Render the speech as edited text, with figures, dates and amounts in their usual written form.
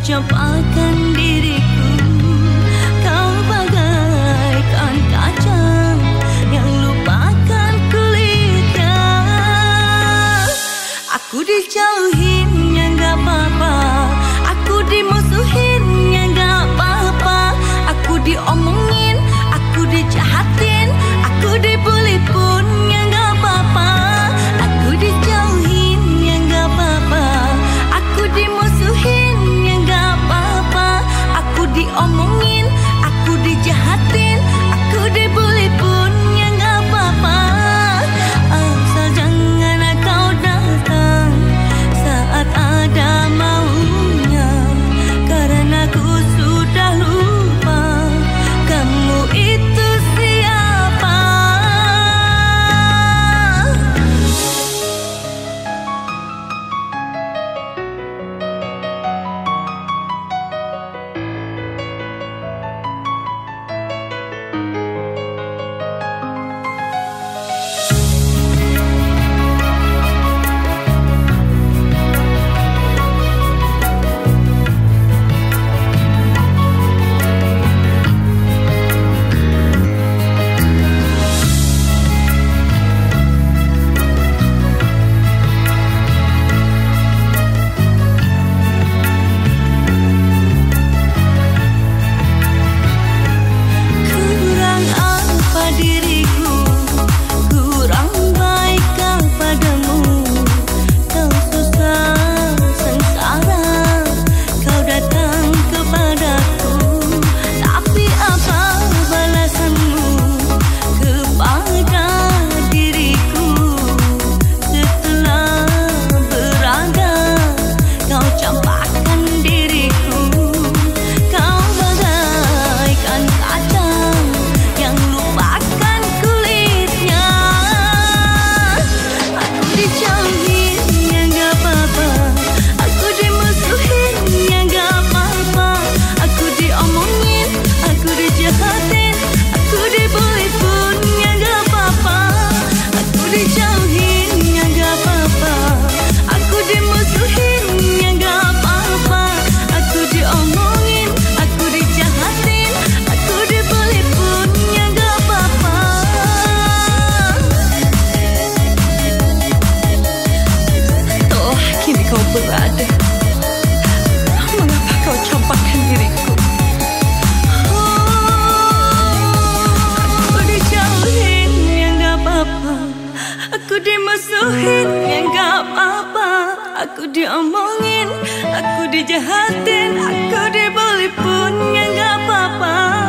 campakkan diriku. Kau bagaikan kacang yang lupakan kulitnya. Aku dijauhin ya gak apa-apa, aku dimusuhin ya gak apa-apa, aku diomongin, aku dijahatin, aku dibully pun ya gak apa-apa. Aku dijauhin ya gak apa-apa, aku dimusuhin ya gak apa-apa, aku diomongin, aku dijahatin, aku dibully pun ya gak apa-apa. Asal jangan kau datang saat ada maunya, karena aku sudah lupa kamu itu siapa. Berada, mengapa kau campakkan diriku? Aku dijauhin ya gak apa-apa, aku dimusuhin ya gak apa-apa, aku diomongin, aku dijahatin, aku dibully pun ya gak apa-apa.